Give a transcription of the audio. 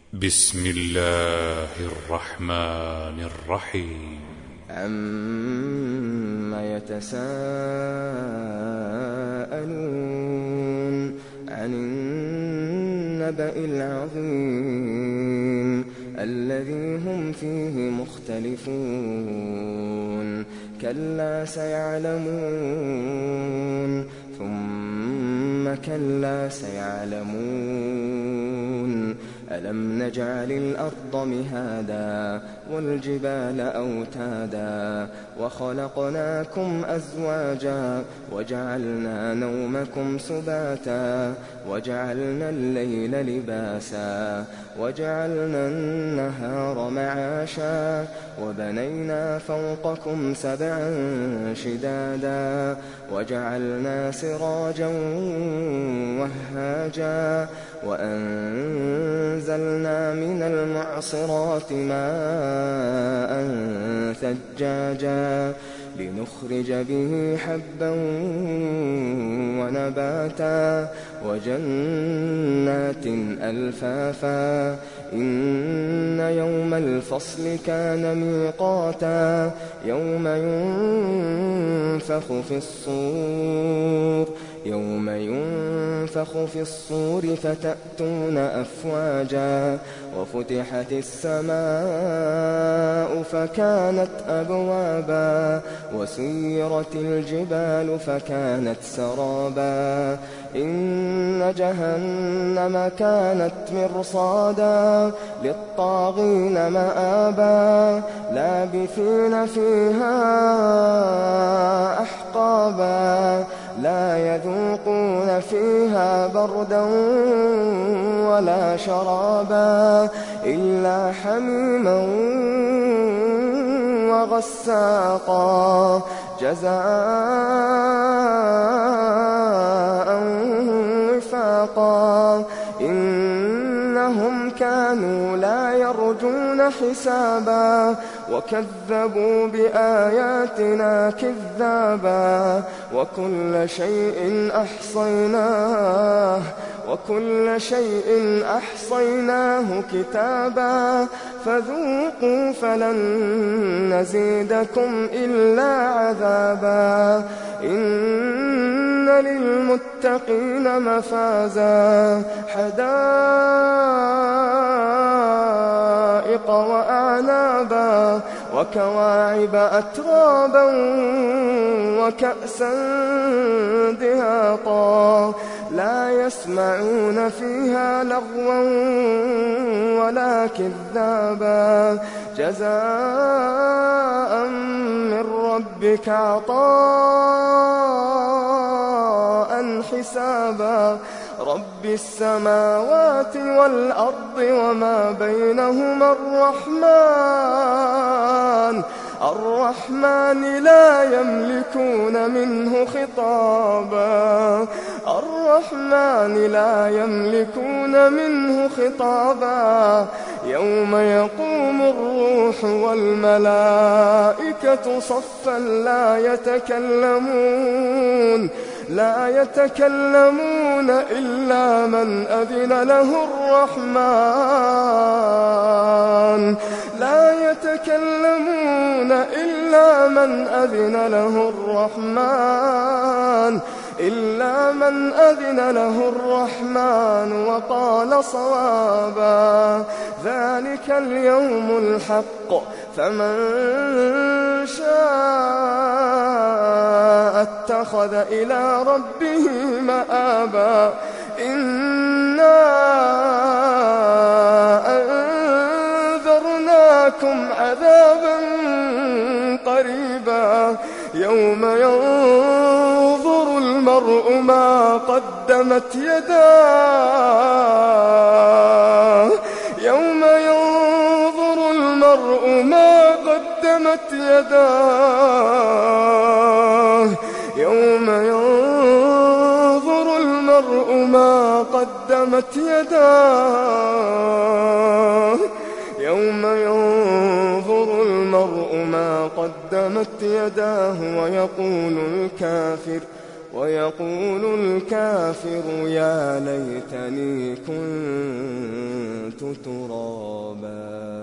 بسم الله الرحمن الرحيم. عَمَّ يتساءلون عن النبأ العظيم الذي هم فيه مختلفون كلا سيعلمون ثم كلا سيعلمون ألم نجعل الأرض مهادا والجبال أوتادا وخلقناكم أزواجا وجعلنا نومكم سباتا وجعلنا الليل لباسا وجعلنا النهار معاشا وبنينا فوقكم سبعا شدادا وجعلنا سراجا وهاجا وأنزلنا من المعصرات ماء ثجاجا لنخرج به حبا ونباتا وجنات ألفافا إن يوم الفصل كان ميقاتا يوم ينفخ في الصور فتأتون أفواجا وفتحت السماء فكانت أبوابا وسيرت الجبال فكانت سرابا إن جهنم كانت مرصادا للطاغين مآبا لابثين فيها أحقابا لا يذوقون فيها بردا ولا شرابا إلا حميما وغساقا جزاء وفاقا إنهم كانوا لا يرجون حسابا وكذبوا بآياتنا كذابا وكل شيء أحصيناه كتابا فذوقوا فلن نزيدكم إلا عذابا إن للمتقين مفازا حدائق وأعنابا وكواعب أترابا وكأسا دهاقا لا يسمعون فيها لغوا ولا كذابا جزاء من ربك عطاء حسابا رب السماوات والأرض وما بينهما الرحمن لا يملكون منه خطابا يوم يقوم الروح والملائكة صفا لا يتكلمون إلا من أذن له الرحمن وقال صوابا ذلك اليوم الحق فمن شاء اتخذ إلى ربه مآبا إنا أنذرناكم عذابا قريبا يوم ينظر المرء ما قدمت يداه ويقول ويقول الكافر يا ليتني كنت ترابا.